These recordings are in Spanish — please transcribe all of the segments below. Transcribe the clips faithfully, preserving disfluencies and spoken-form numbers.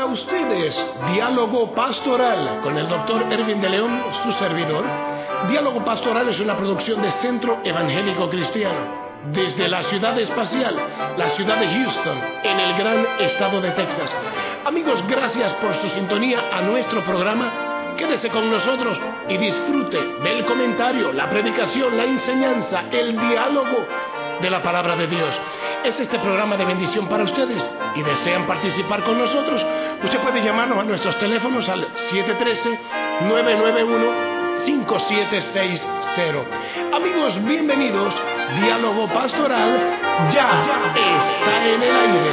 ustedes Diálogo Pastoral con el doctor Erwin de León, su servidor. Diálogo Pastoral es una producción de Centro Evangélico Cristiano, desde la ciudad espacial, la ciudad de Houston, en el gran estado de Texas. Amigos, gracias por su sintonía a nuestro programa. Quédese con nosotros y disfrute del comentario, la predicación, la enseñanza, el diálogo de la palabra de Dios. Es este programa de bendición para ustedes y desean participar con nosotros. Usted puede llamarnos a nuestros teléfonos al siete uno tres, nueve nueve uno, cinco siete seis cero. Amigos, bienvenidos. Diálogo Pastoral ya, ya está en el aire.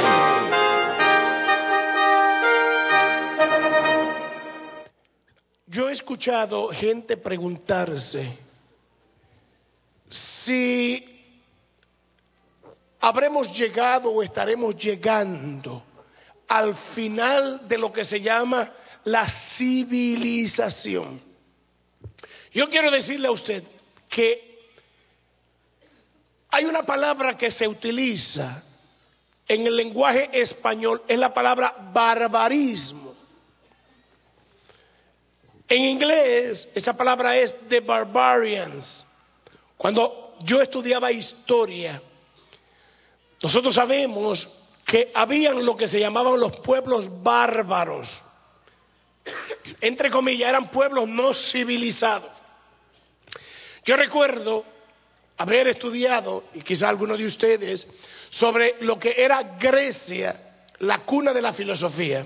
Yo he escuchado gente preguntarse si habremos llegado o estaremos llegando al final de lo que se llama la civilización. Yo quiero decirle a usted que hay una palabra que se utiliza en el lenguaje español, es la palabra barbarismo. En inglés, esa palabra es the barbarians. Cuando yo estudiaba historia, nosotros sabemos que habían lo que se llamaban los pueblos bárbaros. Entre comillas, eran pueblos no civilizados. Yo recuerdo haber estudiado, y quizá alguno de ustedes, sobre lo que era Grecia, la cuna de la filosofía.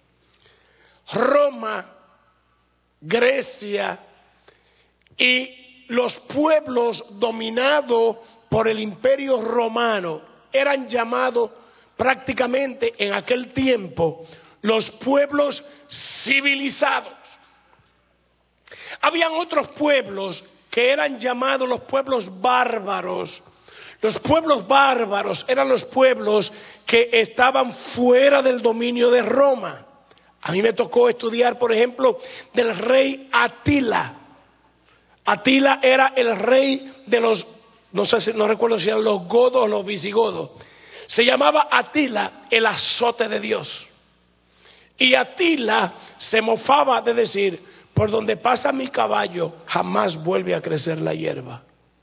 Roma, Grecia y los pueblos dominados por el Imperio Romano eran llamados prácticamente en aquel tiempo los pueblos civilizados. Habían otros pueblos que eran llamados los pueblos bárbaros. Los pueblos bárbaros eran los pueblos que estaban fuera del dominio de Roma. A mí me tocó estudiar, por ejemplo, del rey Atila. Atila era el rey de los, no sé si, no recuerdo si eran los godos o los visigodos. Se llamaba Atila el azote de Dios. Y Atila se mofaba de decir: por donde pasa mi caballo jamás vuelve a crecer la hierba.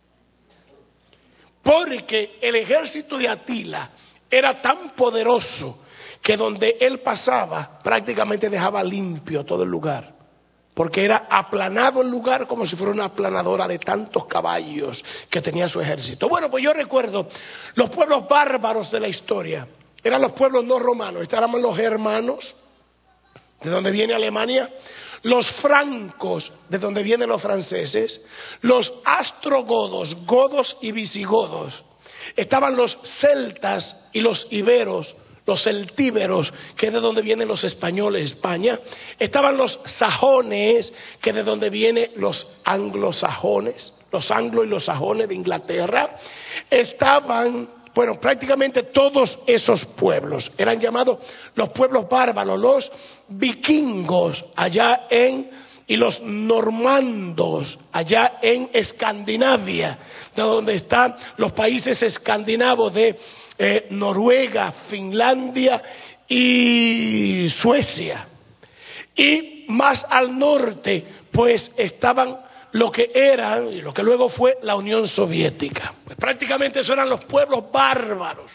Porque el ejército de Atila era tan poderoso que donde él pasaba prácticamente dejaba limpio todo el lugar, porque era aplanado el lugar como si fuera una aplanadora de tantos caballos que tenía su ejército. Bueno, pues yo recuerdo los pueblos bárbaros de la historia, eran los pueblos no romanos, estábamos los germanos, de donde viene Alemania, los francos, de donde vienen los franceses, los astrogodos, godos y visigodos, estaban los celtas y los iberos, los celtíberos, que es de donde vienen los españoles, España. Estaban los sajones, que es de donde vienen los anglosajones, los anglos y los sajones de Inglaterra. Estaban, bueno, prácticamente todos esos pueblos eran llamados los pueblos bárbaros, los vikingos allá en, y los normandos allá en Escandinavia, de donde están los países escandinavos de Eh, Noruega, Finlandia y Suecia. Y más al norte, pues estaban lo que eran y lo que luego fue la Unión Soviética. Pues prácticamente esos eran los pueblos bárbaros.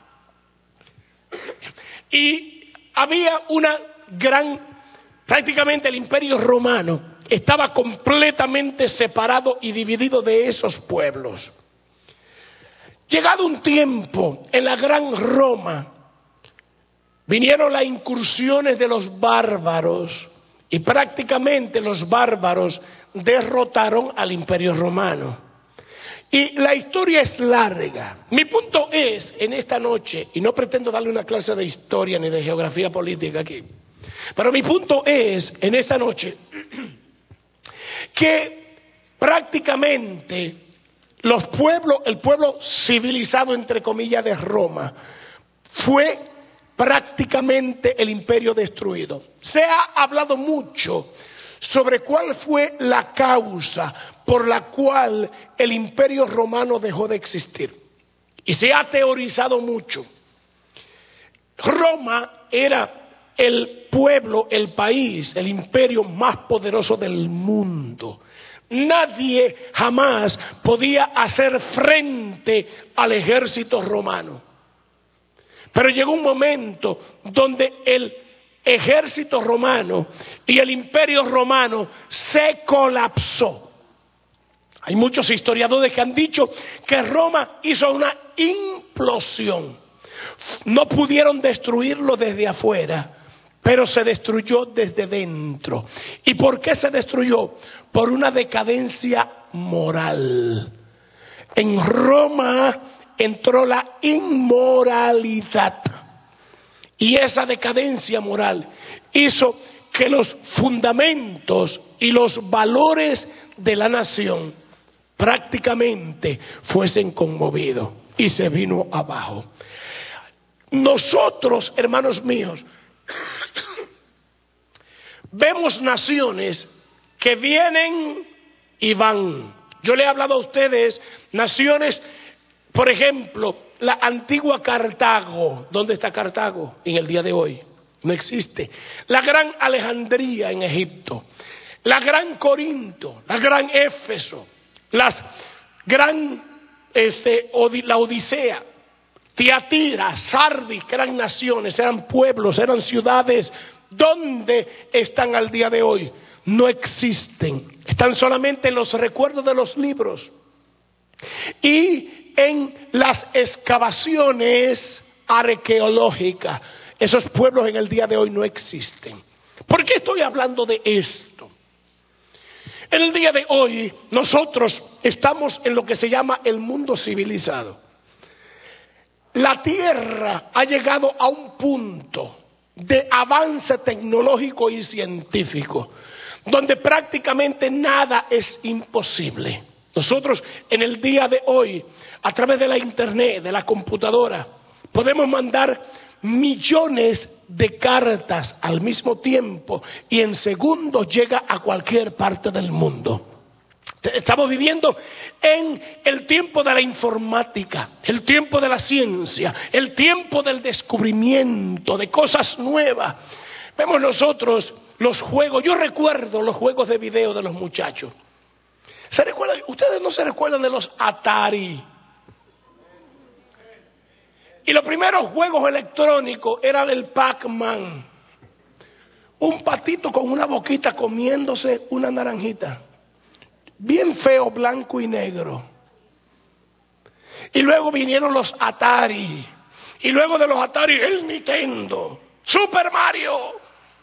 Y había una gran, prácticamente el Imperio Romano estaba completamente separado y dividido de esos pueblos. Llegado un tiempo, en la gran Roma, vinieron las incursiones de los bárbaros y prácticamente los bárbaros derrotaron al Imperio Romano. Y la historia es larga. Mi punto es, en esta noche, y no pretendo darle una clase de historia ni de geografía política aquí, pero mi punto es, en esta noche, que prácticamente los pueblos, el pueblo civilizado, entre comillas, de Roma, fue prácticamente el imperio destruido. Se ha hablado mucho sobre cuál fue la causa por la cual el imperio romano dejó de existir. Y se ha teorizado mucho. Roma era el pueblo, el país, el imperio más poderoso del mundo. Nadie jamás podía hacer frente al ejército romano. Pero llegó un momento donde el ejército romano y el imperio romano se colapsó. Hay muchos historiadores que han dicho que Roma hizo una implosión. No pudieron destruirlo desde afuera, pero se destruyó desde dentro. ¿Y por qué se destruyó? Por una decadencia moral. En Roma entró la inmoralidad. Y esa decadencia moral hizo que los fundamentos y los valores de la nación prácticamente fuesen conmovidos y se vino abajo. Nosotros, hermanos míos, vemos naciones que vienen y van. Yo le he hablado a ustedes, naciones, por ejemplo, la antigua Cartago. ¿Dónde está Cartago en el día de hoy? No existe. La gran Alejandría en Egipto, la gran Corinto, la gran Éfeso, las gran este, la Odisea, Tiatira, Sardis, que eran naciones, eran pueblos, eran ciudades. ¿Dónde están al día de hoy? No existen. Están solamente en los recuerdos de los libros y en las excavaciones arqueológicas. Esos pueblos en el día de hoy no existen. ¿Por qué estoy hablando de esto? En el día de hoy nosotros estamos en lo que se llama el mundo civilizado. La Tierra ha llegado a un punto de avance tecnológico y científico donde prácticamente nada es imposible. Nosotros en el día de hoy, a través de la internet, de la computadora, podemos mandar millones de cartas al mismo tiempo y en segundos llega a cualquier parte del mundo. Estamos viviendo en el tiempo de la informática, el tiempo de la ciencia, el tiempo del descubrimiento de cosas nuevas. Vemos nosotros los juegos, yo recuerdo los juegos de video de los muchachos. ¿Se recuerdan? ¿Ustedes no se recuerdan de los Atari? Y los primeros juegos electrónicos eran el Pac-Man. Un patito con una boquita comiéndose una naranjita. Bien feo, blanco y negro. Y luego vinieron los Atari. Y luego de los Atari, el Nintendo. Super Mario.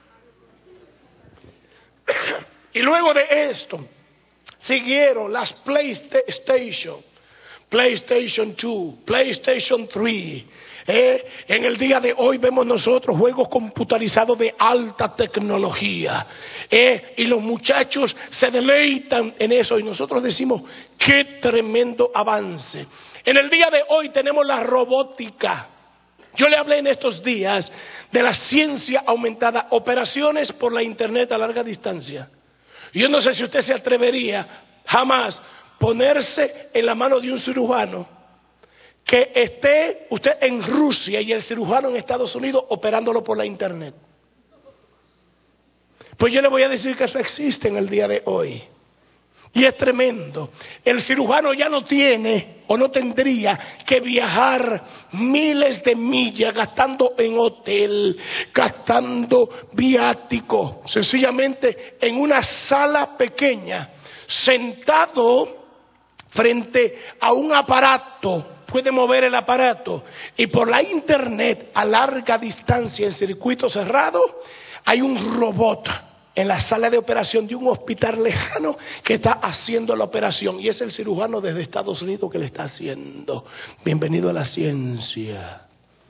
Y luego de esto, siguieron las PlayStation. PlayStation dos, PlayStation tres. Eh, en el día de hoy vemos nosotros juegos computarizados de alta tecnología. Eh, y los muchachos se deleitan en eso. Y nosotros decimos, qué tremendo avance. En el día de hoy tenemos la robótica. Yo le hablé en estos días de la ciencia aumentada, operaciones por la internet a larga distancia. Yo no sé si usted se atrevería jamás ponerse en la mano de un cirujano que esté usted en Rusia y el cirujano en Estados Unidos operándolo por la internet. Pues yo le voy a decir que eso existe en el día de hoy. Y es tremendo. El cirujano ya no tiene o no tendría que viajar miles de millas gastando en hotel, gastando viático, sencillamente en una sala pequeña, sentado frente a un aparato, puede mover el aparato y por la internet a larga distancia en circuito cerrado hay un robot en la sala de operación de un hospital lejano que está haciendo la operación y es el cirujano desde Estados Unidos que le está haciendo. Bienvenido a la ciencia.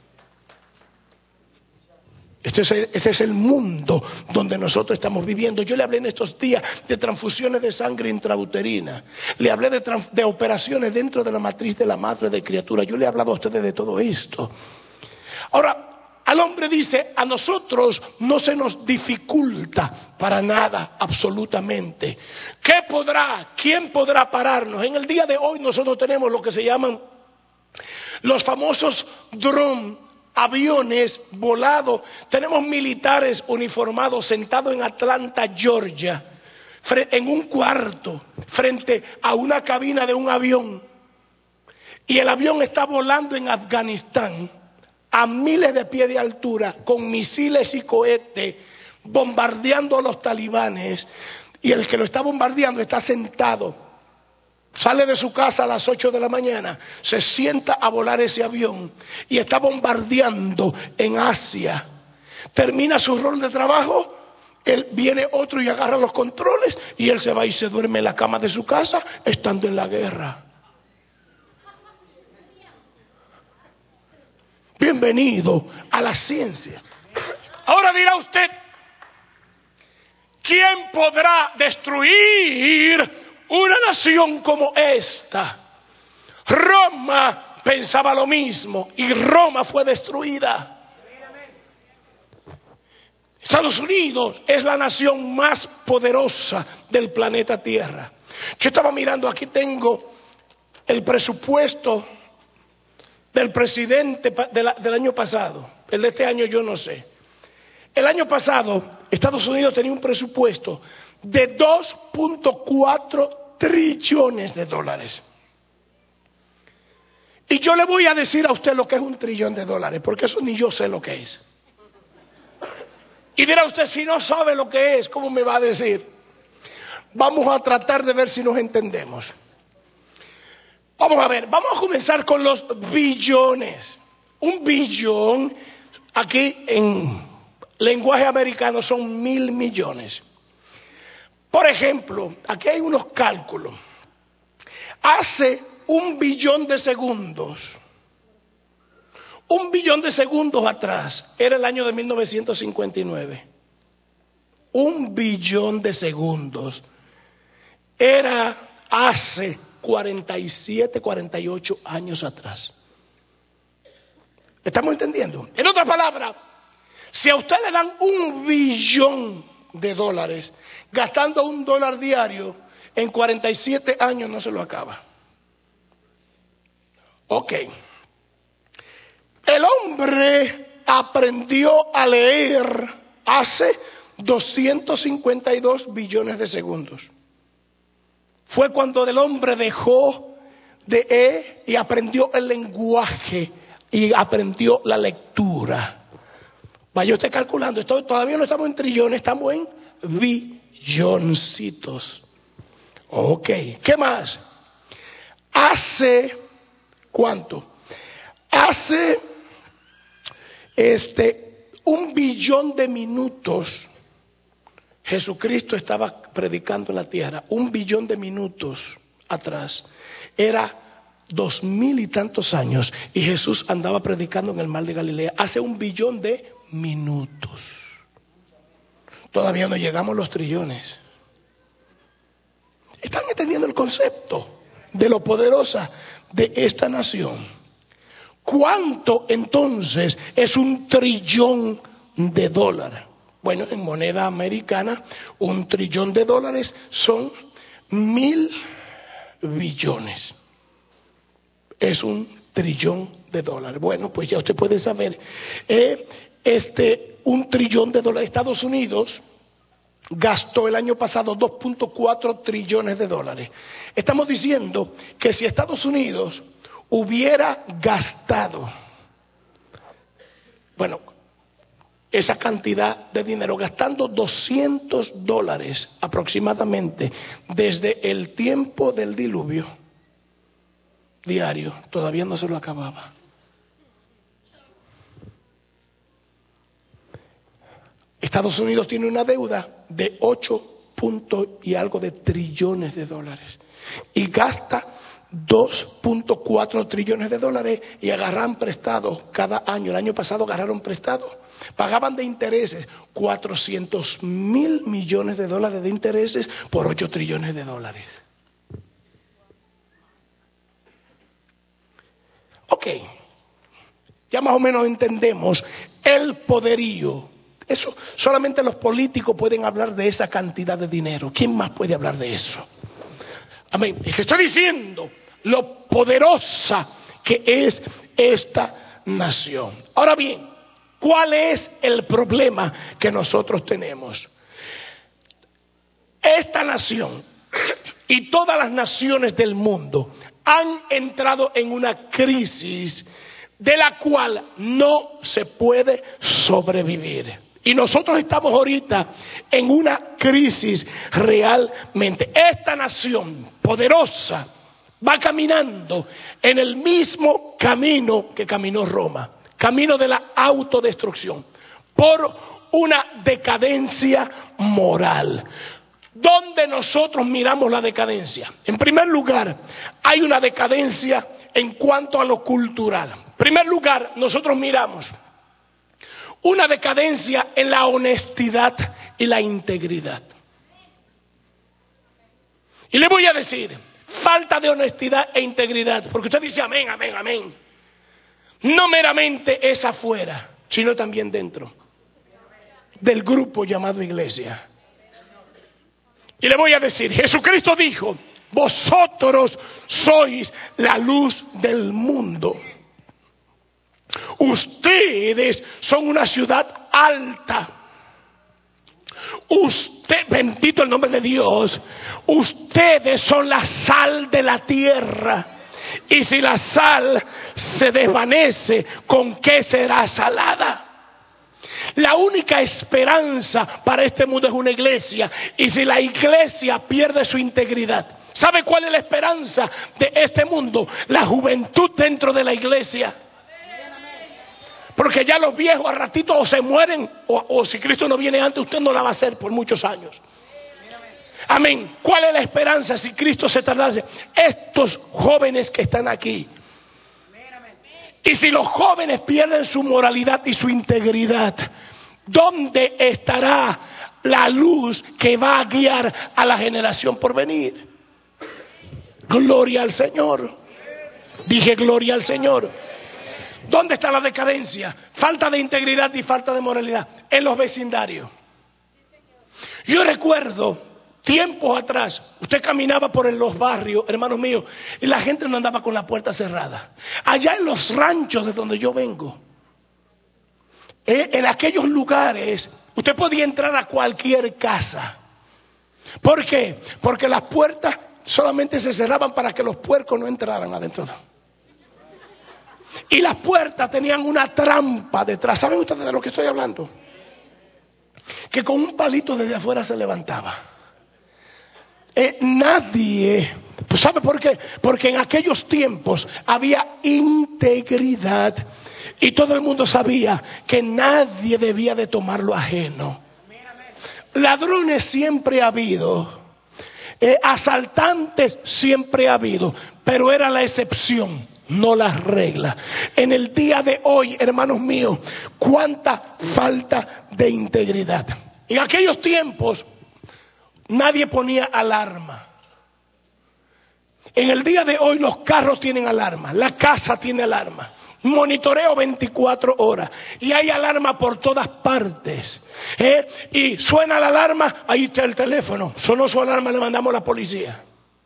Este es, el, este es el mundo donde nosotros estamos viviendo. Yo le hablé en estos días de transfusiones de sangre intrauterina. Le hablé de, trans, de operaciones dentro de la matriz de la madre de criatura. Yo le he hablado a ustedes de todo esto. Ahora, al hombre dice, a nosotros no se nos dificulta para nada, absolutamente. ¿Qué podrá? ¿Quién podrá pararnos? En el día de hoy nosotros tenemos lo que se llaman los famosos drones aviones volados, tenemos militares uniformados sentados en Atlanta, Georgia, en un cuarto, frente a una cabina de un avión. Y el avión está volando en Afganistán a miles de pies de altura, con misiles y cohetes, bombardeando a los talibanes. Y el que lo está bombardeando está sentado. Sale de su casa a las ocho de la mañana, se sienta a volar ese avión y está bombardeando en Asia. Termina su rol de trabajo, él viene otro y agarra los controles y él se va y se duerme en la cama de su casa estando en la guerra. Bienvenido a la ciencia. Ahora dirá usted, ¿quién podrá destruir una nación como esta? Roma pensaba lo mismo y Roma fue destruida. Estados Unidos es la nación más poderosa del planeta Tierra. Yo estaba mirando, aquí tengo el presupuesto del presidente del año pasado. El de este año yo no sé. El año pasado Estados Unidos tenía un presupuesto de dos punto cuatro trillones de dólares. Y yo le voy a decir a usted lo que es un trillón de dólares, porque eso ni yo sé lo que es. Y dirá usted, si no sabe lo que es, ¿cómo me va a decir? Vamos a tratar de ver si nos entendemos. Vamos a ver, vamos a comenzar con los billones. Un billón, aquí en lenguaje americano, son mil millones. Por ejemplo, aquí hay unos cálculos. Hace un billón de segundos, un billón de segundos atrás, era el año de mil novecientos cincuenta y nueve. Un billón de segundos era hace cuarenta y siete, cuarenta y ocho años atrás. ¿Estamos entendiendo? En otras palabras, si a usted le dan un billón de dólares, gastando un dólar diario, en cuarenta y siete años no se lo acaba. Ok. El hombre aprendió a leer hace doscientos cincuenta y dos billones de segundos. Fue cuando el hombre dejó de leer y aprendió el lenguaje y aprendió la lectura. Vaya usted calculando, esto todavía no estamos en trillones, estamos en billoncitos. Ok, ¿qué más? Hace, ¿cuánto? Hace este un billón de minutos Jesucristo estaba predicando en la tierra. Un billón de minutos atrás. Era dos mil y tantos años y Jesús andaba predicando en el mar de Galilea. Hace un billón de minutos. Todavía no llegamos a los trillones. ¿Están entendiendo el concepto de lo poderosa de esta nación? ¿Cuánto entonces es un trillón de dólares? Bueno, en moneda americana, un trillón de dólares son mil billones. Es un trillón de dólares. Bueno, pues ya usted puede saber, eh, este, un trillón de dólares. Estados Unidos gastó el año pasado dos punto cuatro trillones de dólares. Estamos diciendo que si Estados Unidos hubiera gastado, bueno, esa cantidad de dinero, gastando doscientos dólares aproximadamente desde el tiempo del diluvio diario, todavía no se lo acababa. Estados Unidos tiene una deuda de ocho puntos y algo de trillones de dólares y gasta dos punto cuatro trillones de dólares y agarran prestado cada año. El año pasado agarraron prestado, pagaban de intereses cuatrocientos mil millones de dólares de intereses por ocho trillones de dólares. Ok, ya más o menos entendemos el poderío. Eso, solamente los políticos pueden hablar de esa cantidad de dinero. ¿Quién más puede hablar de eso? Amén. Y que estoy diciendo lo poderosa que es esta nación. Ahora bien, ¿cuál es el problema que nosotros tenemos? Esta nación y todas las naciones del mundo han entrado en una crisis de la cual no se puede sobrevivir. Y nosotros estamos ahorita en una crisis realmente. Esta nación poderosa va caminando en el mismo camino que caminó Roma, camino de la autodestrucción, por una decadencia moral. ¿Dónde nosotros miramos la decadencia? En primer lugar, hay una decadencia en cuanto a lo cultural. En primer lugar, nosotros miramos una decadencia en la honestidad y la integridad. Y le voy a decir, falta de honestidad e integridad, porque usted dice amén, amén, amén. No meramente es afuera, sino también dentro del grupo llamado iglesia. Y le voy a decir, Jesucristo dijo, vosotros sois la luz del mundo. Ustedes son una ciudad alta. Usted, bendito el nombre de Dios, ustedes son la sal de la tierra. Y si la sal se desvanece, ¿con qué será salada? La única esperanza para este mundo es una iglesia. Y si la iglesia pierde su integridad, ¿sabe cuál es la esperanza de este mundo? La juventud dentro de la iglesia. Porque ya los viejos a ratito o se mueren o, o si Cristo no viene antes, usted no la va a hacer por muchos años. Amén. ¿Cuál es la esperanza si Cristo se tardase? Estos jóvenes que están aquí. Y si los jóvenes pierden su moralidad y su integridad, ¿dónde estará la luz que va a guiar a la generación por venir? Gloria al Señor. Dije gloria al Señor. ¿Dónde está la decadencia? Falta de integridad y falta de moralidad. En los vecindarios. Yo recuerdo tiempos atrás, usted caminaba por los barrios, hermanos míos, y la gente no andaba con la puerta cerrada. Allá en los ranchos de donde yo vengo, eh, en aquellos lugares, usted podía entrar a cualquier casa. ¿Por qué? Porque las puertas solamente se cerraban para que los puercos no entraran adentro. Y las puertas tenían una trampa detrás. ¿Saben ustedes de lo que estoy hablando? Que con un palito desde afuera se levantaba. Eh, nadie, pues ¿sabe por qué? Porque en aquellos tiempos había integridad y todo el mundo sabía que nadie debía de tomar lo ajeno. Ladrones siempre ha habido, eh, asaltantes siempre ha habido, pero era la excepción, no la regla. En el día de hoy, hermanos míos, cuánta falta de integridad. En aquellos tiempos nadie ponía alarma. En el día de hoy los carros tienen alarma, la casa tiene alarma, monitoreo veinticuatro horas y hay alarma por todas partes. ¿Eh? Y suena la alarma, ahí está el teléfono, sonó su alarma, le mandamos a la policía.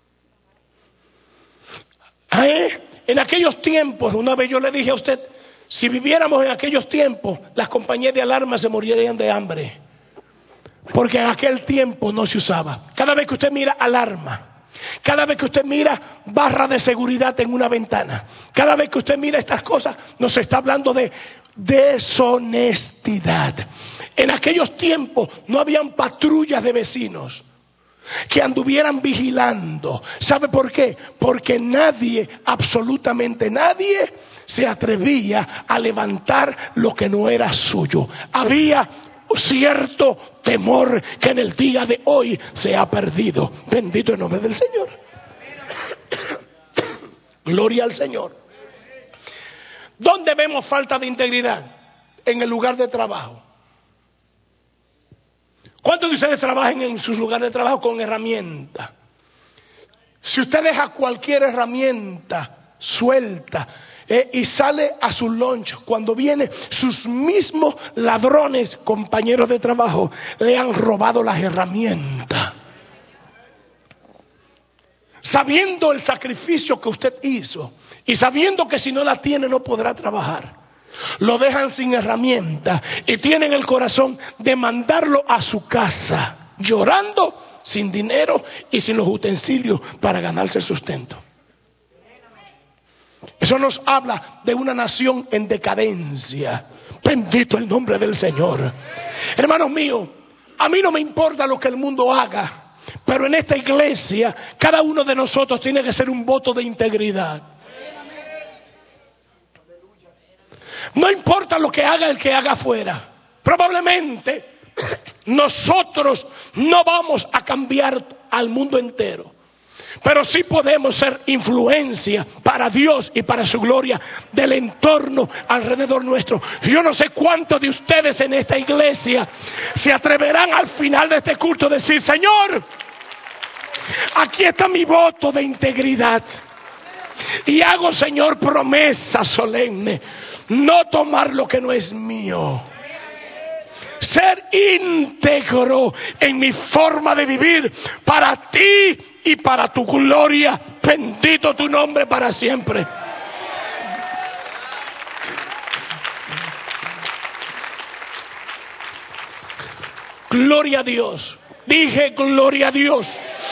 ¿Eh? En aquellos tiempos, una vez yo le dije a usted, si viviéramos en aquellos tiempos, las compañías de alarma se morirían de hambre. Porque en aquel tiempo no se usaba. Cada vez que usted mira alarma, cada vez que usted mira barra de seguridad en una ventana, cada vez que usted mira estas cosas, nos está hablando de deshonestidad. En aquellos tiempos no habían patrullas de vecinos que anduvieran vigilando. ¿Sabe por qué? Porque nadie, absolutamente nadie, se atrevía a levantar lo que no era suyo. Había cierto temor que en el día de hoy se ha perdido. Bendito el nombre del Señor. Gloria al Señor. ¿Dónde vemos falta de integridad? En el lugar de trabajo. ¿Cuántos de ustedes trabajan en sus lugares de trabajo con herramientas? Si usted deja cualquier herramienta suelta eh, y sale a su lunch, cuando viene, sus mismos ladrones, compañeros de trabajo, le han robado las herramientas. Sabiendo el sacrificio que usted hizo y sabiendo que si no la tiene no podrá trabajar. lo dejan sin herramienta y tienen el corazón de mandarlo a su casa, llorando, sin dinero y sin los utensilios para ganarse el sustento. Eso nos habla de una nación en decadencia. Bendito el nombre del Señor. Hermanos míos, a mí no me importa lo que el mundo haga, pero en esta iglesia cada uno de nosotros tiene que ser un voto de integridad. No importa lo que haga el que haga afuera. Probablemente nosotros no vamos a cambiar al mundo entero, pero sí podemos ser influencia para Dios y para su gloria del entorno alrededor nuestro. Yo no sé cuántos de ustedes en esta iglesia se atreverán al final de este culto a decir: Señor, aquí está mi voto de integridad. Y hago, Señor, promesa solemne: no tomar lo que no es mío. Ser íntegro en mi forma de vivir para ti y para tu gloria. Bendito tu nombre para siempre. Gloria a Dios. Dije gloria a Dios.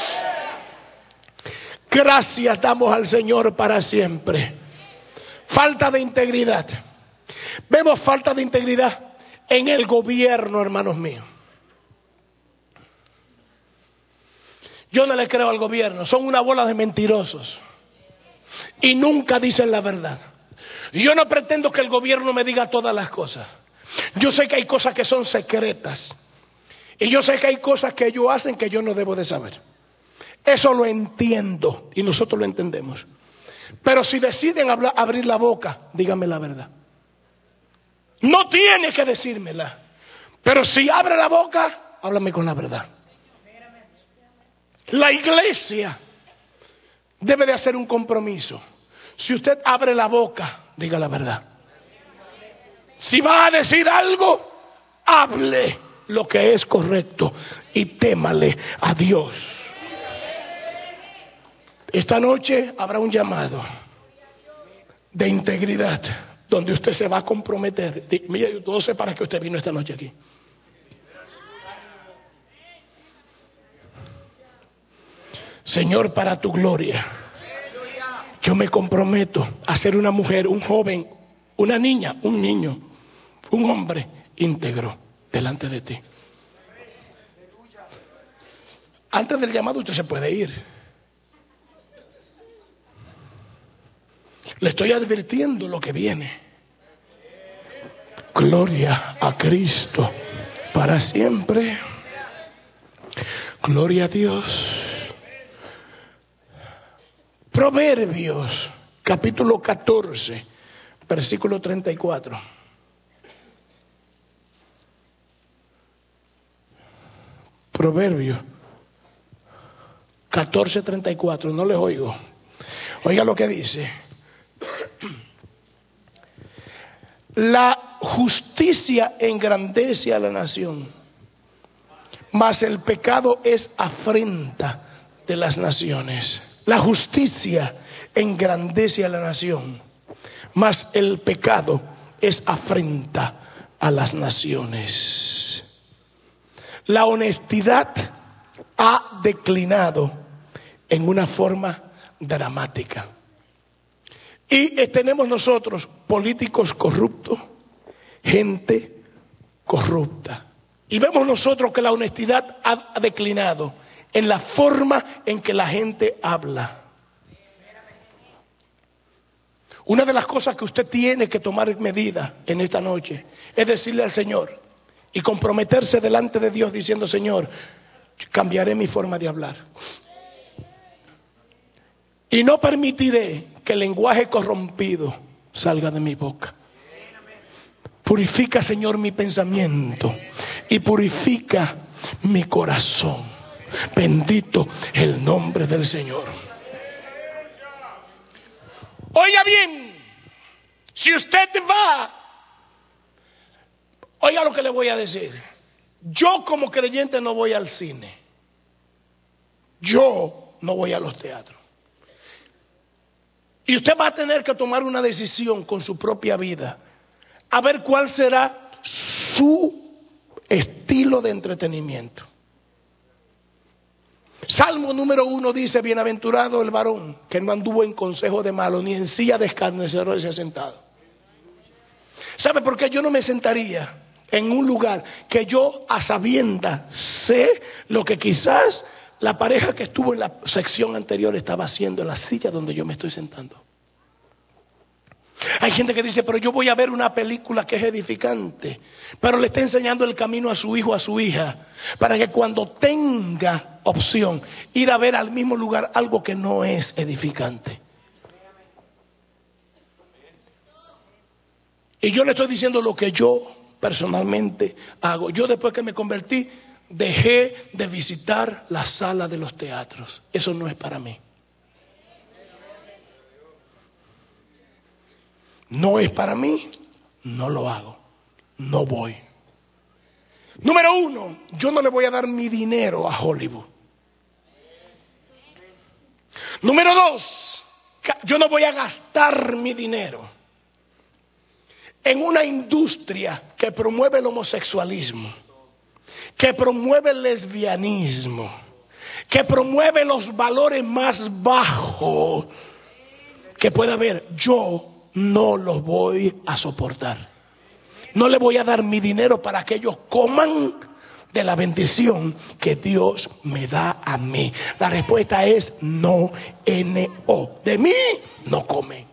Gracias damos al Señor para siempre. Falta de integridad. Vemos falta de integridad en el gobierno, hermanos míos. Yo no le creo al gobierno. Son una bola de mentirosos y nunca dicen la verdad. Yo no pretendo que el gobierno me diga todas las cosas. Yo sé que hay cosas que son secretas y yo sé que hay cosas que ellos hacen que yo no debo de saber. Eso lo entiendo y nosotros lo entendemos. Pero si deciden hablar, abrir la boca, díganme la verdad. No tiene que decírmela, pero si abre la boca, háblame con la verdad. La iglesia debe de hacer un compromiso. Si usted abre la boca, diga la verdad. Si va a decir algo, hable lo que es correcto y témale a Dios. Esta noche habrá un llamado de integridad donde usted se va a comprometer. Mire, yo sé para qué usted vino esta noche aquí. Señor, para tu gloria, yo me comprometo a ser una mujer, un joven, una niña, un niño, un hombre íntegro delante de ti. Antes del llamado usted se puede ir. Le estoy advirtiendo lo que viene. Gloria a Cristo para siempre. Gloria a Dios. Proverbios, capítulo catorce, versículo treinta y cuatro. Proverbios catorce, treinta y cuatro. No les oigo. Oiga lo que dice. La justicia engrandece a la nación, mas el pecado es afrenta de las naciones. La justicia engrandece a la nación, mas el pecado es afrenta a las naciones. La honestidad ha declinado en una forma dramática. Y eh, tenemos nosotros políticos corruptos, gente corrupta. Y vemos nosotros que la honestidad ha declinado en la forma en que la gente habla. Una de las cosas que usted tiene que tomar medida en esta noche es decirle al Señor y comprometerse delante de Dios diciendo: Señor, cambiaré mi forma de hablar. Y no permitiré que el lenguaje corrompido salga de mi boca. Purifica, Señor, mi pensamiento y purifica mi corazón. Bendito el nombre del Señor. Oiga bien, si usted va, oiga lo que le voy a decir. Yo como creyente no voy al cine. Yo no voy a los teatros. Y usted va a tener que tomar una decisión con su propia vida a ver cuál será su estilo de entretenimiento. Salmo número uno dice: bienaventurado el varón que no anduvo en consejo de malo, ni en silla de escarnecedores se ha sentado. ¿Sabe por qué yo no me sentaría en un lugar que yo a sabiendas sé lo que quizás la pareja que estuvo en la sección anterior estaba haciendo en la silla donde yo me estoy sentando? Hay gente que dice: pero yo voy a ver una película que es edificante, pero le está enseñando el camino a su hijo o a su hija, para que cuando tenga opción ir a ver al mismo lugar algo que no es edificante. Y yo le estoy diciendo lo que yo personalmente hago. Yo, después que me convertí, dejé de visitar la sala de los teatros. Eso no es para mí. No es para mí, no lo hago, no voy. Número uno, yo no le voy a dar mi dinero a Hollywood. Número dos, yo no voy a gastar mi dinero en una industria que promueve el homosexualismo, que promueve el lesbianismo, que promueve los valores más bajos que pueda haber. Yo no los voy a soportar. No le voy a dar mi dinero para que ellos coman de la bendición que Dios me da a mí. La respuesta es no, N O. De mí no comen.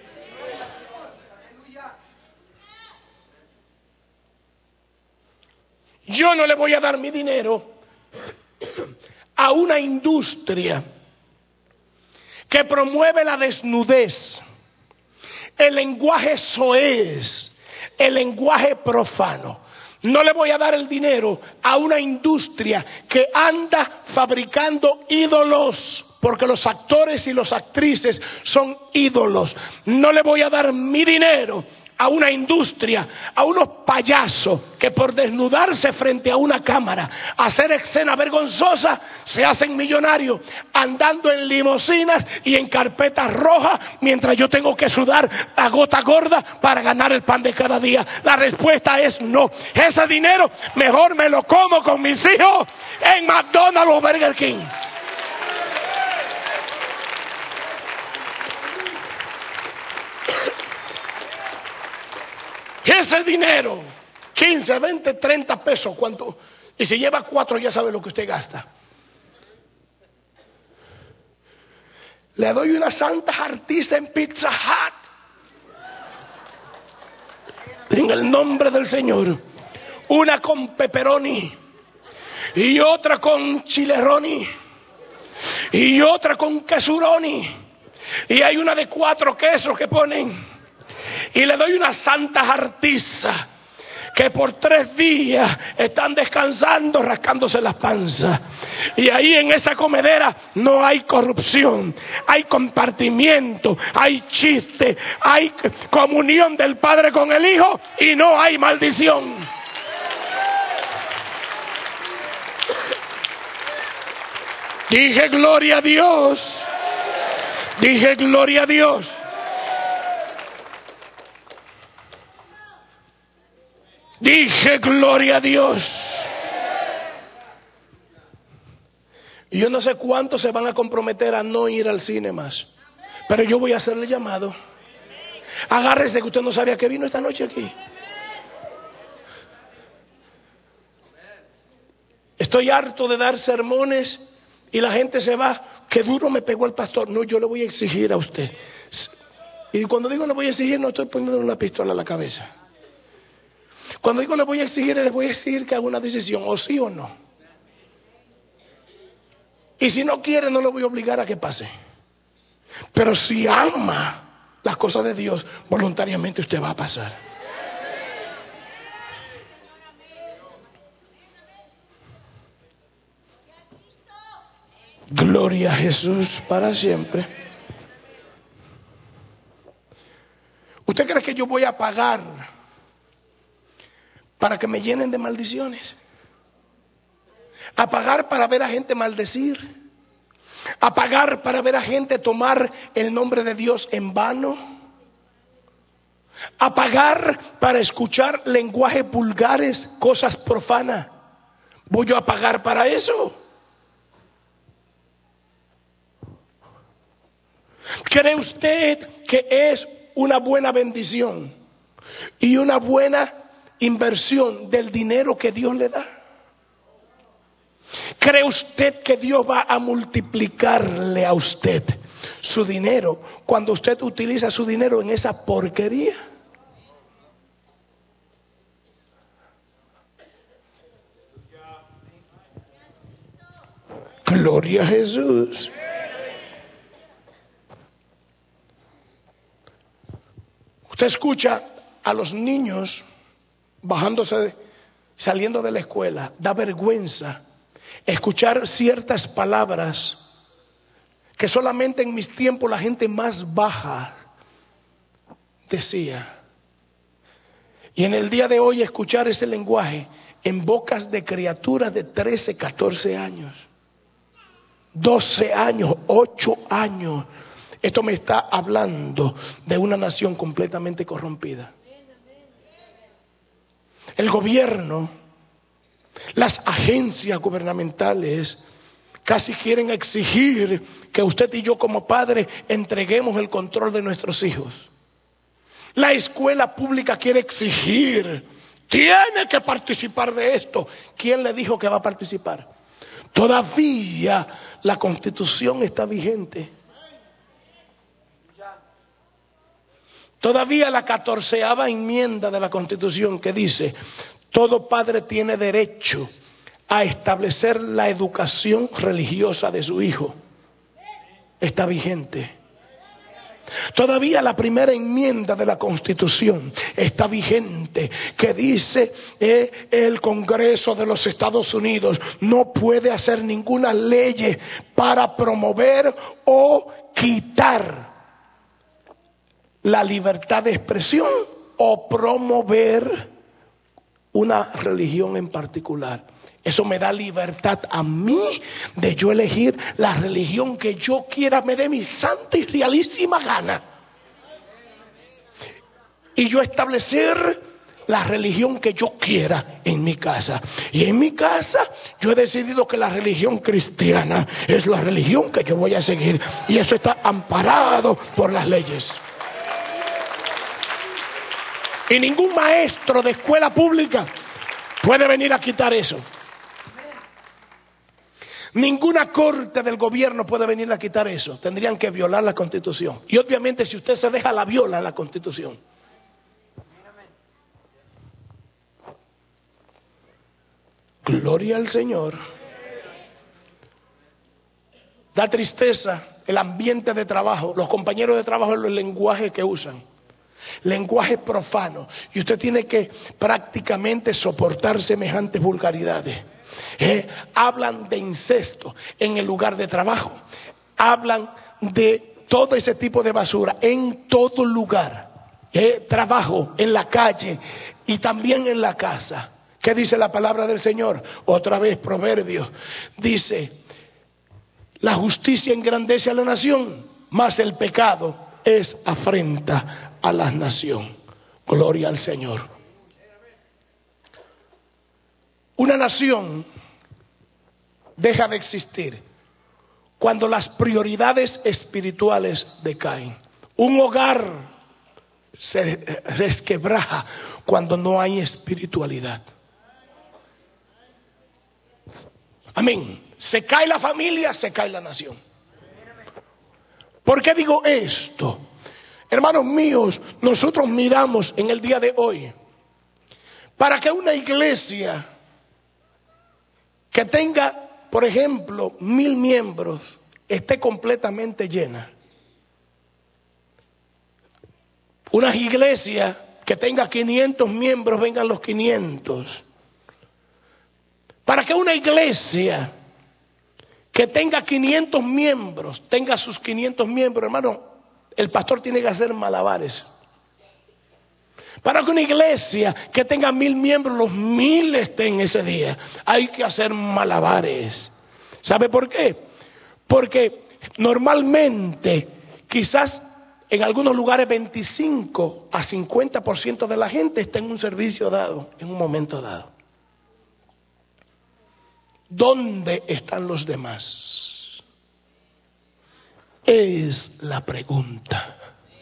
Yo no le voy a dar mi dinero a una industria que promueve la desnudez, el lenguaje soez, el lenguaje profano. No le voy a dar el dinero a una industria que anda fabricando ídolos, porque los actores y las actrices son ídolos. No le voy a dar mi dinero a una industria, a unos payasos que por desnudarse frente a una cámara, hacer escenas vergonzosas, se hacen millonarios andando en limusinas y en carpetas rojas, mientras yo tengo que sudar a gota gorda para ganar el pan de cada día. La respuesta es no. Ese dinero mejor me lo como con mis hijos en McDonald's o Burger King. Ese dinero, quince, veinte, treinta pesos, ¿cuánto? Y si lleva cuatro, ya sabe lo que usted gasta. Le doy una santa artista en Pizza Hut, en el nombre del Señor. Una con pepperoni, y otra con chileroni, y otra con quesuroni, y hay una de cuatro quesos que ponen. Y le doy una santa artista que por tres días están descansando, rascándose las panzas. Y ahí en esa comedera no hay corrupción, hay compartimiento, hay chiste, hay comunión del Padre con el Hijo y no hay maldición. Dije gloria a Dios. Dije gloria a Dios. Dije gloria a Dios. Y yo no sé cuántos se van a comprometer a no ir al cine más, pero yo voy a hacerle llamado. Agárrese que usted no sabía que vino esta noche aquí. Estoy harto de dar sermones y la gente se va. Qué duro me pegó el pastor. No, yo le voy a exigir a usted. Y cuando digo le voy a exigir, no estoy poniendo una pistola en la cabeza. Cuando digo le voy a exigir, les voy a exigir que haga una decisión, o sí o no. Y si no quiere, no lo voy a obligar a que pase. Pero si ama las cosas de Dios, voluntariamente usted va a pasar. Gloria a Jesús para siempre. ¿Usted cree que yo voy a pagar para que me llenen de maldiciones? A pagar para ver a gente maldecir, a pagar para ver a gente tomar el nombre de Dios en vano, a pagar para escuchar lenguaje vulgares, cosas profanas. ¿Voy yo a pagar para eso? ¿Cree usted que es una buena bendición y una buena inversión del dinero que Dios le da? ¿Cree usted que Dios va a multiplicarle a usted su dinero cuando usted utiliza su dinero en esa porquería? Gloria a Jesús. Usted escucha a los niños bajándose, saliendo de la escuela, da vergüenza escuchar ciertas palabras que solamente en mis tiempos la gente más baja decía. Y en el día de hoy escuchar ese lenguaje en bocas de criaturas de trece, catorce años, doce años, ocho años. Esto me está hablando de una nación completamente corrompida. El gobierno, las agencias gubernamentales casi quieren exigir que usted y yo como padres entreguemos el control de nuestros hijos. La escuela pública quiere exigir, tiene que participar de esto. ¿Quién le dijo que va a participar? Todavía la Constitución está vigente. Todavía la catorceava enmienda de la Constitución que dice: todo padre tiene derecho a establecer la educación religiosa de su hijo. Está vigente. Todavía la primera enmienda de la Constitución está vigente, que dice eh, el Congreso de los Estados Unidos no puede hacer ninguna ley para promover o quitar la libertad de expresión o promover una religión en particular. Eso me da libertad a mí de yo elegir la religión que yo quiera, me dé mi santa y realísima gana. Y yo establecer la religión que yo quiera en mi casa. Y en mi casa yo he decidido que la religión cristiana es la religión que yo voy a seguir. Y eso está amparado por las leyes. Y ningún maestro de escuela pública puede venir a quitar eso. Ninguna corte del gobierno puede venir a quitar eso. Tendrían que violar la Constitución. Y obviamente si usted se deja, la viola la Constitución. Gloria al Señor. Da tristeza el ambiente de trabajo, los compañeros de trabajo, el lenguaje que usan. Lenguaje profano. Y usted tiene que prácticamente soportar semejantes vulgaridades. Eh, hablan de incesto en el lugar de trabajo. Hablan de todo ese tipo de basura en todo lugar. Eh, trabajo en la calle y también en la casa. ¿Qué dice la palabra del Señor? Otra vez Proverbios. Dice: la justicia engrandece a la nación, mas el pecado es afrenta a la nación. Gloria al Señor. Una nación deja de existir cuando las prioridades espirituales decaen. Un hogar se resquebraja cuando no hay espiritualidad. Amén. Se cae la familia, se cae la nación. ¿Por qué digo esto? Hermanos míos, nosotros miramos en el día de hoy, para que una iglesia que tenga, por ejemplo, mil miembros, esté completamente llena. Una iglesia que tenga quinientos miembros, vengan los quinientos. Para que una iglesia que tenga quinientos miembros, tenga sus quinientos miembros, hermano, el pastor tiene que hacer malabares. Para que una iglesia que tenga mil miembros, los mil estén ese día, hay que hacer malabares. ¿Sabe por qué? Porque normalmente, quizás en algunos lugares veinticinco a cincuenta por ciento de la gente está en un servicio dado, en un momento dado. ¿Dónde están los demás? Es la pregunta.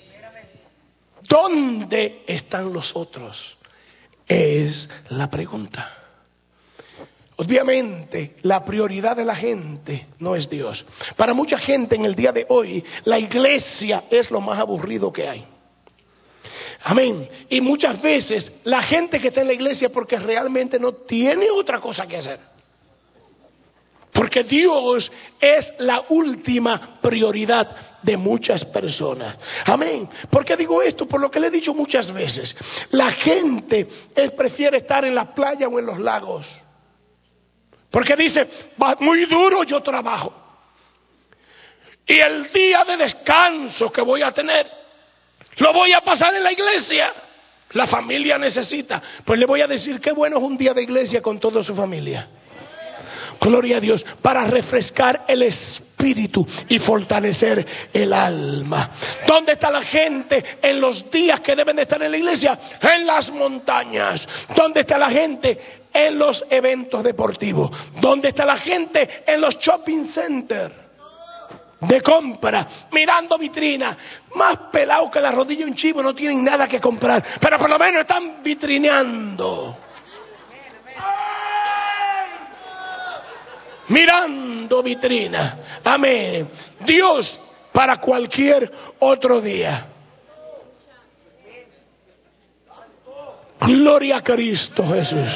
¿Dónde están los otros? Es la pregunta. Obviamente, la prioridad de la gente no es Dios. Para mucha gente en el día de hoy, la iglesia es lo más aburrido que hay. Amén. Y muchas veces la gente que está en la iglesia porque realmente no tiene otra cosa que hacer. Porque Dios es la última prioridad de muchas personas. Amén. ¿Por qué digo esto? Por lo que le he dicho muchas veces. La gente él prefiere estar en la playa o en los lagos. Porque dice, va muy duro yo trabajo. Y el día de descanso que voy a tener, lo voy a pasar en la iglesia. La familia necesita. Pues le voy a decir qué bueno es un día de iglesia con toda su familia. Gloria a Dios, para refrescar el espíritu y fortalecer el alma. ¿Dónde está la gente en los días que deben de estar en la iglesia? En las montañas. ¿Dónde está la gente? En los eventos deportivos. ¿Dónde está la gente? En los shopping centers de compra, mirando vitrina. Más pelado que la rodilla de un chivo, no tienen nada que comprar, pero por lo menos están vitrineando. Mirando vitrina. Amén. Dios para cualquier otro día. Gloria a Cristo Jesús.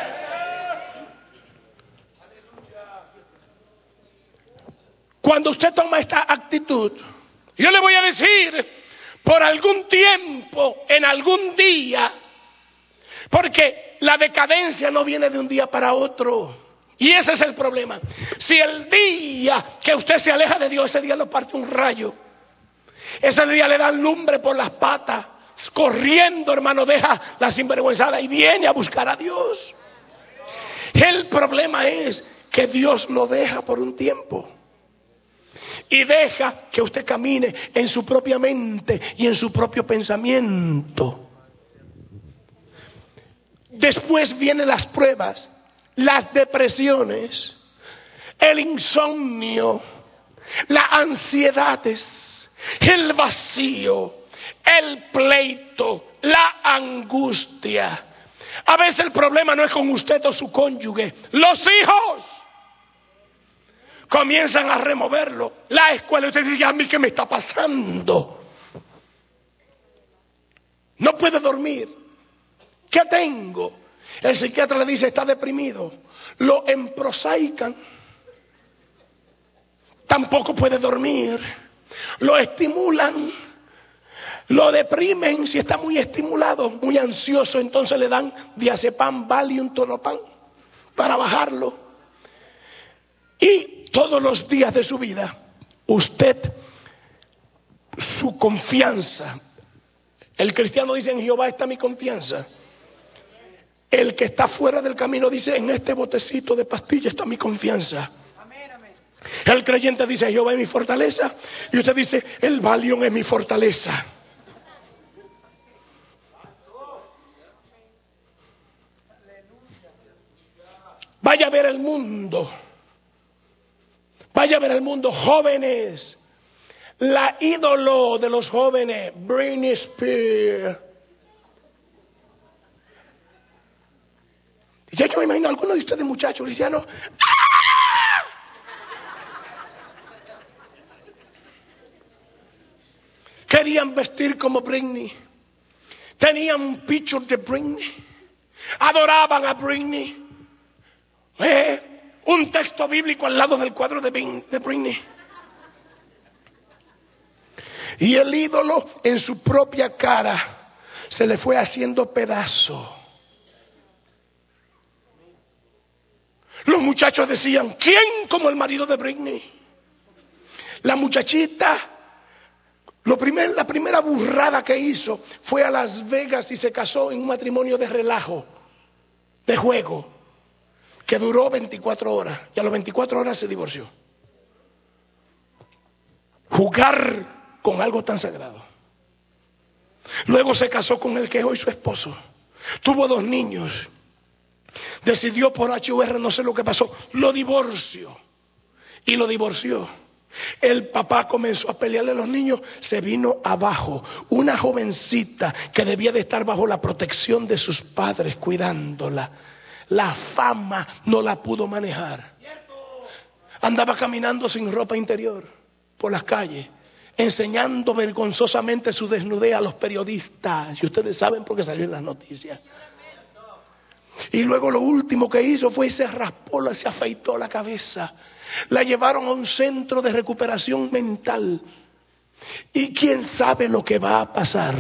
Cuando usted toma esta actitud, yo le voy a decir, por algún tiempo, en algún día, porque la decadencia no viene de un día para otro. Y ese es el problema. Si el día que usted se aleja de Dios, ese día lo parte un rayo. Ese día le da lumbre por las patas. Corriendo, hermano, deja la sinvergüenzada y viene a buscar a Dios. El problema es que Dios lo deja por un tiempo. Y deja que usted camine en su propia mente y en su propio pensamiento. Después vienen las pruebas. Las depresiones, el insomnio, las ansiedades, el vacío, el pleito, la angustia. A veces el problema no es con usted o su cónyuge. Los hijos comienzan a removerlo. La escuela, usted dice, a mí qué me está pasando. No puede dormir. ¿Qué tengo? El psiquiatra le dice, está deprimido. Lo emprosaican. Tampoco puede dormir. Lo estimulan. Lo deprimen si está muy estimulado, muy ansioso. Entonces le dan diazepam, Valium, Tonopam para bajarlo. Y todos los días de su vida, usted, su confianza. El cristiano dice, en Jehová está mi confianza. El que está fuera del camino dice, en este botecito de pastilla está mi confianza. Amén, amén. El creyente dice, Jehová es mi fortaleza. Y usted dice, el Valium es mi fortaleza. Vaya a ver el mundo. Vaya a ver el mundo, jóvenes. La ídolo de los jóvenes, Britney Spears. Ya yo me imagino a algunos de ustedes muchachos cristianos. ¡Ah! Querían vestir como Britney. Tenían un picture de Britney. Adoraban a Britney. Eh, un texto bíblico al lado del cuadro de Britney. Y el ídolo en su propia cara se le fue haciendo pedazo. Los muchachos decían, ¿quién como el marido de Britney? La muchachita, lo primer, la primera burrada que hizo fue a Las Vegas y se casó en un matrimonio de relajo, de juego, que duró veinticuatro horas. Y a las veinticuatro horas se divorció. Jugar con algo tan sagrado. Luego se casó con el que es hoy su esposo. Tuvo dos niños. Decidió por H U R, no sé lo que pasó, lo divorció. Y lo divorció. El papá comenzó a pelearle a los niños, se vino abajo. Una jovencita que debía de estar bajo la protección de sus padres, cuidándola. La fama no la pudo manejar. Andaba caminando sin ropa interior por las calles, enseñando vergonzosamente su desnudez a los periodistas. Y ustedes saben porque salió en las noticias. Y luego lo último que hizo fue se raspó, se afeitó la cabeza. La llevaron a un centro de recuperación mental. Y quién sabe lo que va a pasar.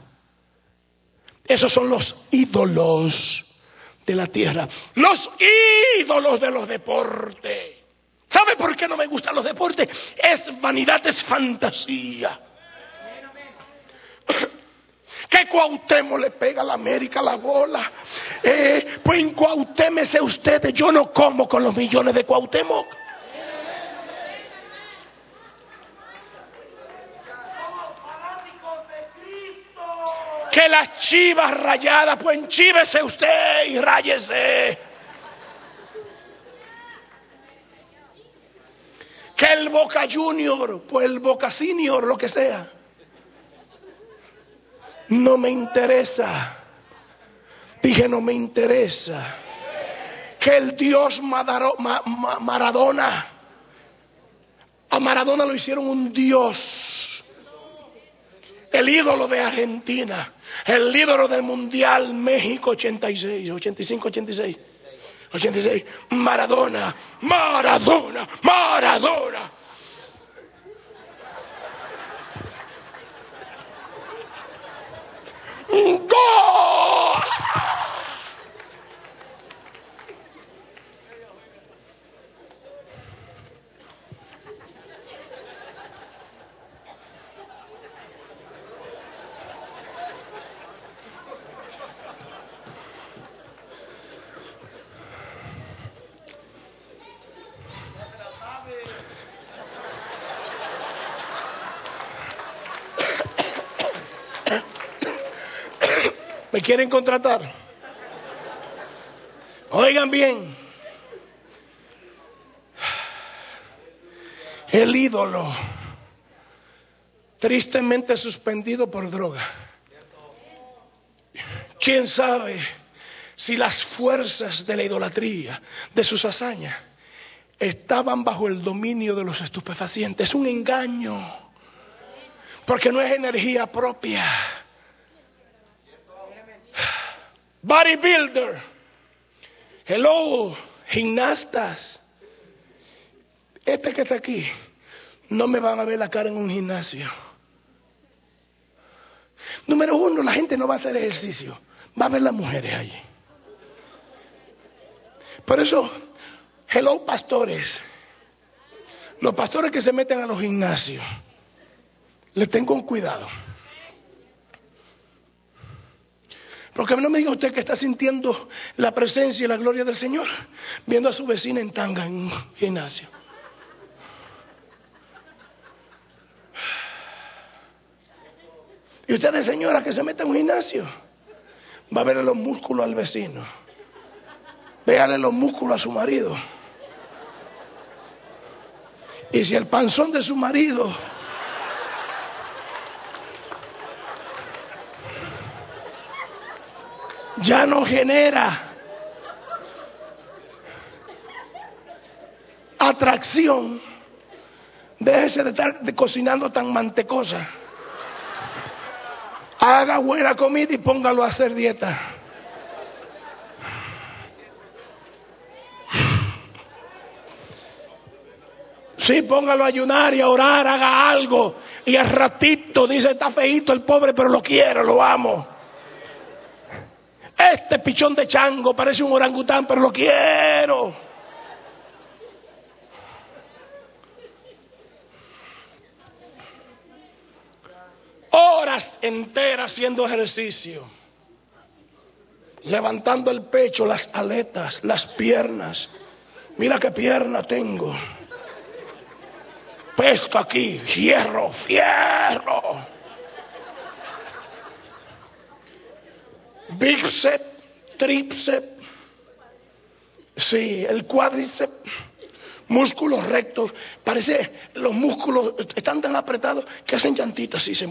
Esos son los ídolos de la tierra. Los ídolos de los deportes. ¿Sabe por qué no me gustan los deportes? Es vanidad, es fantasía. Que Cuauhtémoc le pega a la América la bola. Eh, pues en Cuauhtémese ustedes, yo no como con los millones de Cuauhtémoc. Que las Chivas rayadas, pues enchívese usted y ráyese. Que el Boca Junior, pues el Boca Senior, lo que sea. No me interesa. Dije, no me interesa. Que el Dios Madaro, Ma, Ma, Maradona, a Maradona lo hicieron un Dios. El ídolo de Argentina, el ídolo del Mundial México ochenta y seis, ochenta y cinco, ochenta y seis, ochenta y seis, Maradona, Maradona, Maradona. ¡Gol! ¿Me quieren contratar? Oigan bien. El ídolo, tristemente suspendido por droga. ¿Quién sabe si las fuerzas de la idolatría, de sus hazañas, estaban bajo el dominio de los estupefacientes? Es un engaño, porque no es energía propia. Bodybuilder, hello, gimnastas. Este que está aquí, no me van a ver la cara en un gimnasio. Número uno, la gente no va a hacer ejercicio, va a ver las mujeres allí. Por eso, hello pastores, los pastores que se meten a los gimnasios, les tengo cuidado. Porque no me diga usted que está sintiendo la presencia y la gloria del Señor viendo a su vecina en tanga en un gimnasio. Y usted, señora, que se mete en un gimnasio, va a verle los músculos al vecino. Véale los músculos a su marido. Y si el panzón de su marido ya no genera atracción, déjese de estar de cocinando tan mantecosa. Haga buena comida y póngalo a hacer dieta. Sí, póngalo a ayunar y a orar, haga algo. Y al ratito dice, está feíto el pobre, pero lo quiero, lo amo. Este pichón de chango parece un orangután, pero lo quiero. Horas enteras haciendo ejercicio, levantando el pecho, las aletas, las piernas. Mira qué pierna tengo. Pesca aquí, fierro, fierro. bíceps, tríceps, sí, el cuádriceps, músculos rectos. Parece los músculos están tan apretados que hacen llantitas y se...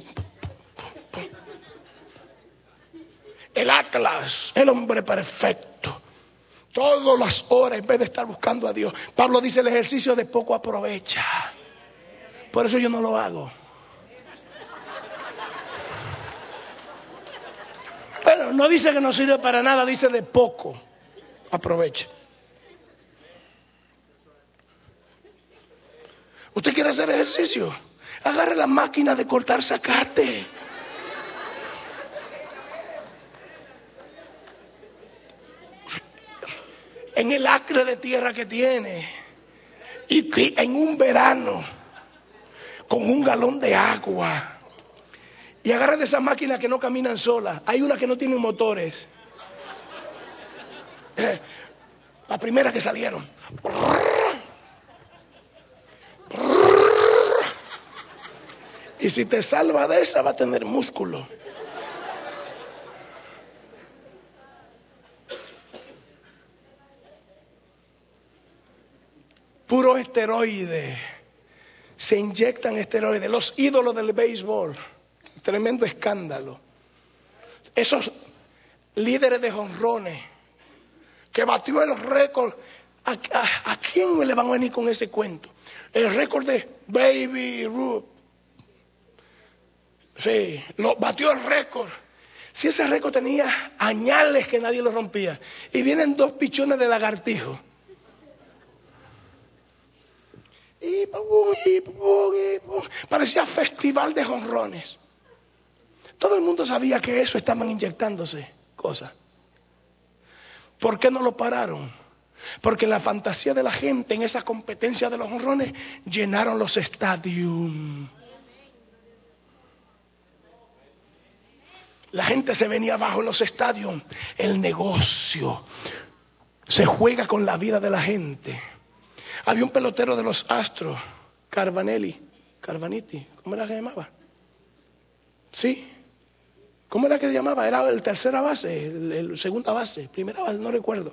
El Atlas, el hombre perfecto. Todas las horas en vez de estar buscando a Dios. Pablo dice: el ejercicio de poco aprovecha. Por eso yo no lo hago. Bueno, no dice que no sirve para nada, dice de poco aprovecha. ¿Usted quiere hacer ejercicio? Agarre la máquina de cortar zacate. En el acre de tierra que tiene, y que en un verano, con un galón de agua, y agarra de esas máquinas que no caminan solas. Hay unas que no tienen motores. Eh, las primeras que salieron. Y si te salva de esa, va a tener músculo. Puro esteroide. Se inyectan esteroides. Los ídolos del béisbol. Tremendo escándalo. Esos líderes de jonrones que batió el récord. ¿A, a, a quién le van a venir con ese cuento? El récord de Baby Ruth. Sí, lo, batió el récord. Si ese récord tenía añales que nadie lo rompía. Y vienen dos pichones de lagartijo. Y, y, y, parecía festival de jonrones. Todo el mundo sabía que eso estaban inyectándose cosas. ¿Por qué no lo pararon? Porque la fantasía de la gente en esa competencia de los jonrones llenaron los estadios. La gente se venía abajo en los estadios. El negocio se juega con la vida de la gente. Había un pelotero de los Astros, Carvanelli, Carvaniti, ¿cómo era que se llamaba? Sí, ¿cómo era que se llamaba? Era el tercera base, el, el segunda base, primera base, no recuerdo.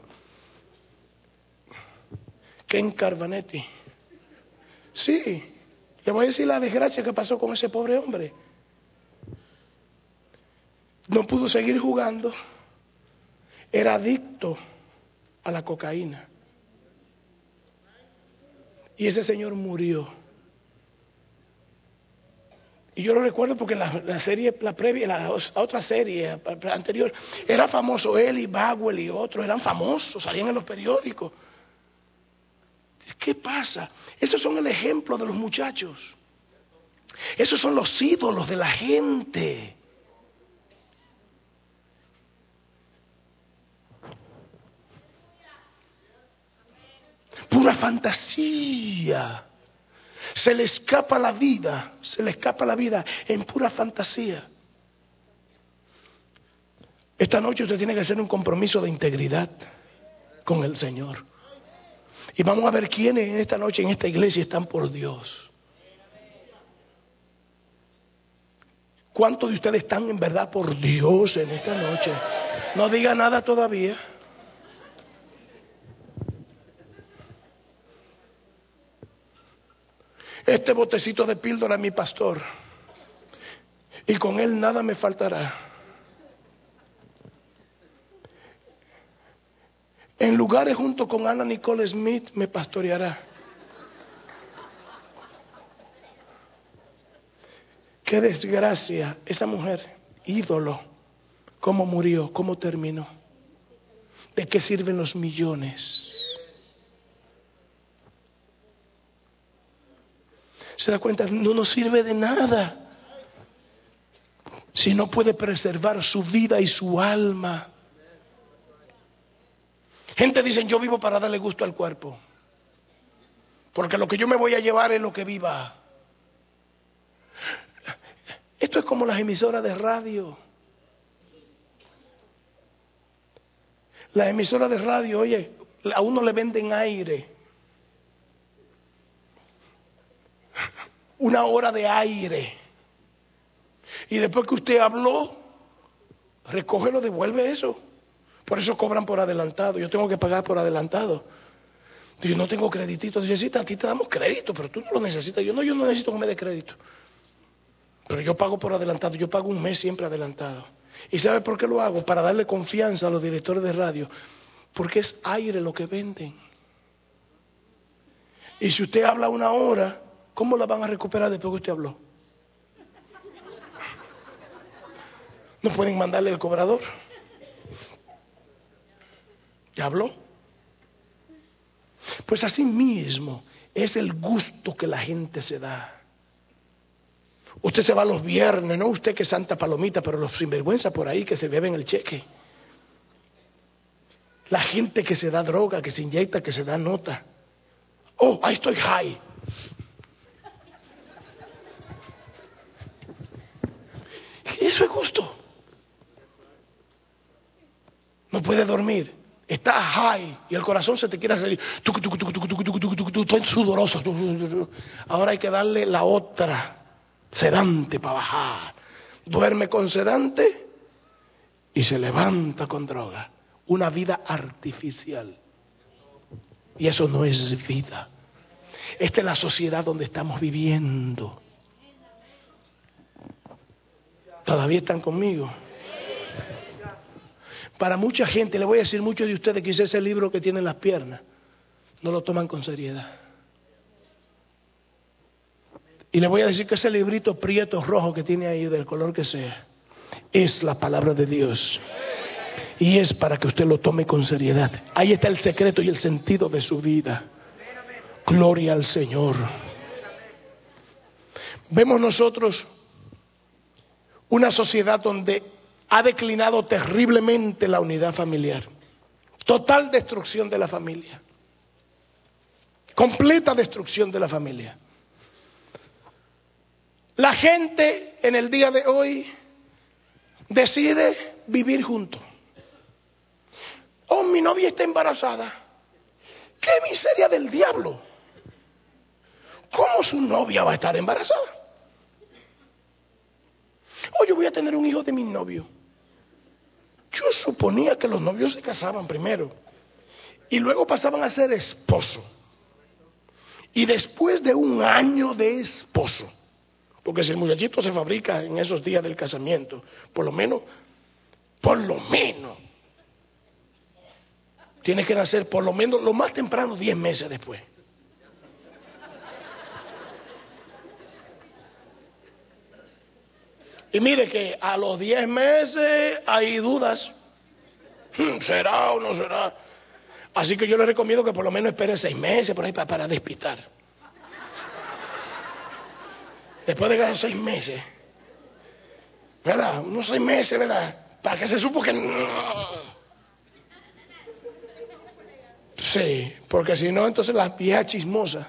Ken Carvanetti. Sí, le voy a decir la desgracia que pasó con ese pobre hombre. No pudo seguir jugando, era adicto a la cocaína. Y ese señor murió. Y yo lo recuerdo porque la, la serie, la previa, la otra serie anterior, era famoso. Él y Bagwell y otros eran famosos, salían en los periódicos. ¿Qué pasa? Esos son el ejemplo de los muchachos. Esos son los ídolos de la gente. Pura fantasía. Se le escapa la vida, se le escapa la vida en pura fantasía. Esta noche usted tiene que hacer un compromiso de integridad con el Señor. Y vamos a ver quiénes en esta noche en esta iglesia están por Dios. ¿Cuántos de ustedes están en verdad por Dios en esta noche? No diga nada todavía. Este botecito de píldora es mi pastor. Y con él nada me faltará. En lugares junto con Anna Nicole Smith me pastoreará. Qué desgracia esa mujer, ídolo, cómo murió, cómo terminó. ¿De qué sirven los millones? ¿Se da cuenta? No nos sirve de nada si no puede preservar su vida y su alma. Gente dice: yo vivo para darle gusto al cuerpo, porque lo que yo me voy a llevar es lo que viva. Esto es como las emisoras de radio. Las emisoras de radio, oye, a uno le venden aire. Una hora de aire. Y después que usted habló, recógelo, devuelve eso. Por eso cobran por adelantado. Yo tengo que pagar por adelantado. Yo no tengo creditito. Dice, sí, a ti te damos crédito, pero tú no lo necesitas. Yo no, yo no necesito que me dé crédito. Pero yo pago por adelantado. Yo pago un mes siempre adelantado. ¿Y sabe por qué lo hago? Para darle confianza a los directores de radio. Porque es aire lo que venden. Y si usted habla una hora, ¿cómo la van a recuperar después que usted habló? No pueden mandarle el cobrador. ¿Ya habló? Pues así mismo es el gusto que la gente se da. Usted se va los viernes, no usted que es santa palomita, pero los sinvergüenza por ahí que se beben el cheque. La gente que se da droga, que se inyecta, que se da nota. Oh, ahí estoy high. Eso es gusto. No puede dormir. Está high y el corazón se te quiere salir. Estoy sudoroso. Ahora hay que darle la otra, sedante, para bajar. Duerme con sedante y se levanta con droga. Una vida artificial. Y eso no es vida. Esta es la sociedad donde estamos viviendo. ¿Todavía están conmigo? Para mucha gente, le voy a decir, muchos de ustedes que hice ese libro que tienen las piernas, no lo toman con seriedad. Y le voy a decir que ese librito prieto rojo que tiene ahí, del color que sea, es la palabra de Dios. Y es para que usted lo tome con seriedad. Ahí está el secreto y el sentido de su vida. Gloria al Señor. Vemos nosotros una sociedad donde ha declinado terriblemente la unidad familiar. Total destrucción de la familia. Completa destrucción de la familia. La gente en el día de hoy decide vivir juntos. Oh, mi novia está embarazada. ¡Qué miseria del diablo! ¿Cómo su novia va a estar embarazada? Oh, yo voy a tener un hijo de mi novio. Yo suponía que los novios se casaban primero y luego pasaban a ser esposo. Y después de un año de esposo, porque si el muchachito se fabrica en esos días del casamiento, por lo menos, por lo menos, tiene que nacer por lo menos, lo más temprano, diez meses después. Y mire que a los diez meses hay dudas. ¿Será o no será? Así que yo le recomiendo que por lo menos espere seis meses por ahí para, para despistar. Después de esos seis meses, ¿verdad? Unos seis meses, ¿verdad? Para que se supo que no. Sí, porque si no, entonces las viejas chismosas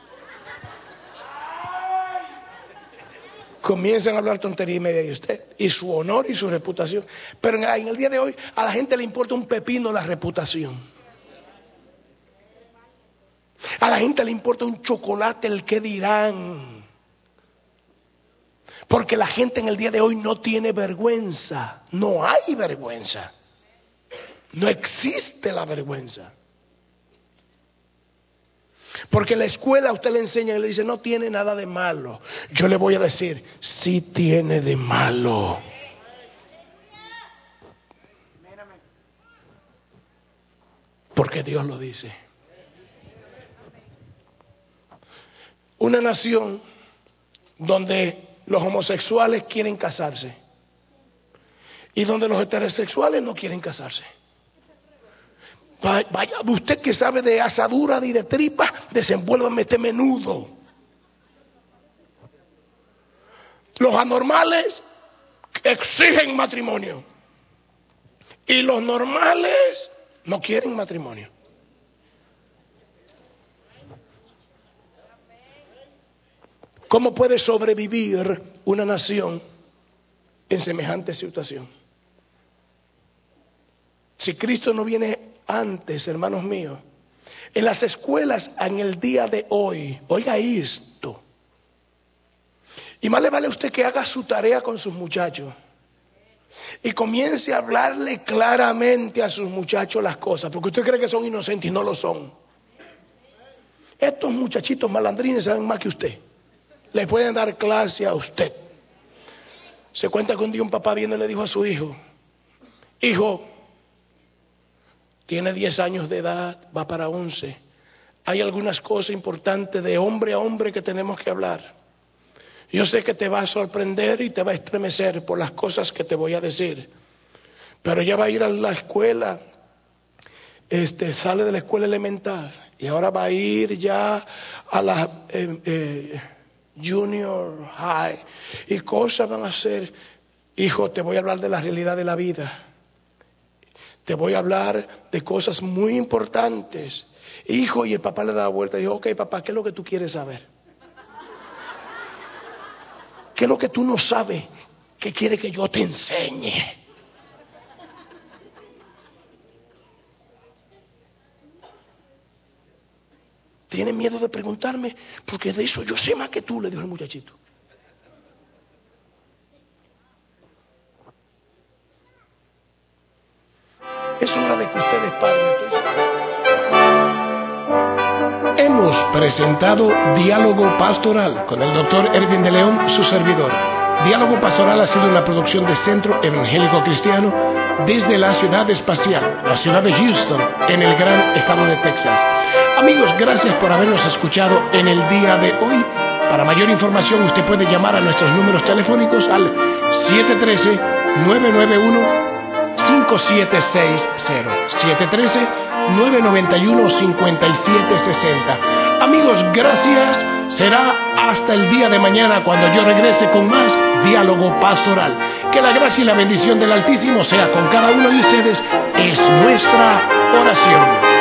comienzan a hablar tontería y media de usted, y su honor y su reputación. Pero en, en el día de hoy a la gente le importa un pepino la reputación. A la gente le importa un chocolate el qué dirán. Porque la gente en el día de hoy no tiene vergüenza. No hay vergüenza. No existe la vergüenza. Porque en la escuela a usted le enseña y le dice, no tiene nada de malo. Yo le voy a decir, sí tiene de malo. Porque Dios lo dice. Una nación donde los homosexuales quieren casarse y donde los heterosexuales no quieren casarse. Vaya, usted que sabe de asadura y de tripa, desenvuélvame este menudo. Los anormales exigen matrimonio y los normales no quieren matrimonio. ¿Cómo puede sobrevivir una nación en semejante situación? Si Cristo no viene antes, hermanos míos, en las escuelas en el día de hoy, oiga esto, y más le vale a usted que haga su tarea con sus muchachos. y comience a hablarle claramente a sus muchachos las cosas, porque usted cree que son inocentes y no lo son. Estos muchachitos malandrines saben más que usted. Le pueden dar clase a usted. Se cuenta que un día un papá viendo le dijo a su hijo: hijo, tiene diez años de edad, va para once. Hay algunas cosas importantes de hombre a hombre que tenemos que hablar. Yo sé que te va a sorprender y te va a estremecer por las cosas que te voy a decir, pero ya va a ir a la escuela, este, sale de la escuela elemental y ahora va a ir ya a la eh, eh, junior high y cosas van a hacer. Hijo, te voy a hablar de la realidad de la vida. Te voy a hablar de cosas muy importantes. Hijo, y el papá le da la vuelta y dijo: ok, papá, ¿qué es lo que tú quieres saber? ¿Qué es lo que tú no sabes que quiere que yo te enseñe? ¿Tienes miedo de preguntarme? Porque de eso yo sé más que tú, le dijo el muchachito. Es hora de que ustedes paren. Hemos presentado Diálogo Pastoral con el doctor Erwin de León, su servidor. Diálogo Pastoral ha sido una producción de Centro Evangélico Cristiano desde la ciudad espacial, la ciudad de Houston, en el gran estado de Texas. Amigos, gracias por habernos escuchado en el día de hoy. Para mayor información usted puede llamar a nuestros números telefónicos al siete uno tres, nueve nueve uno, cinco siete seis cero, siete uno tres, nueve nueve uno, cinco siete seis cero. Amigos, gracias. Será hasta el día de mañana cuando yo regrese con más Diálogo Pastoral. Que la gracia y la bendición del Altísimo sea con cada uno de ustedes. Es nuestra oración.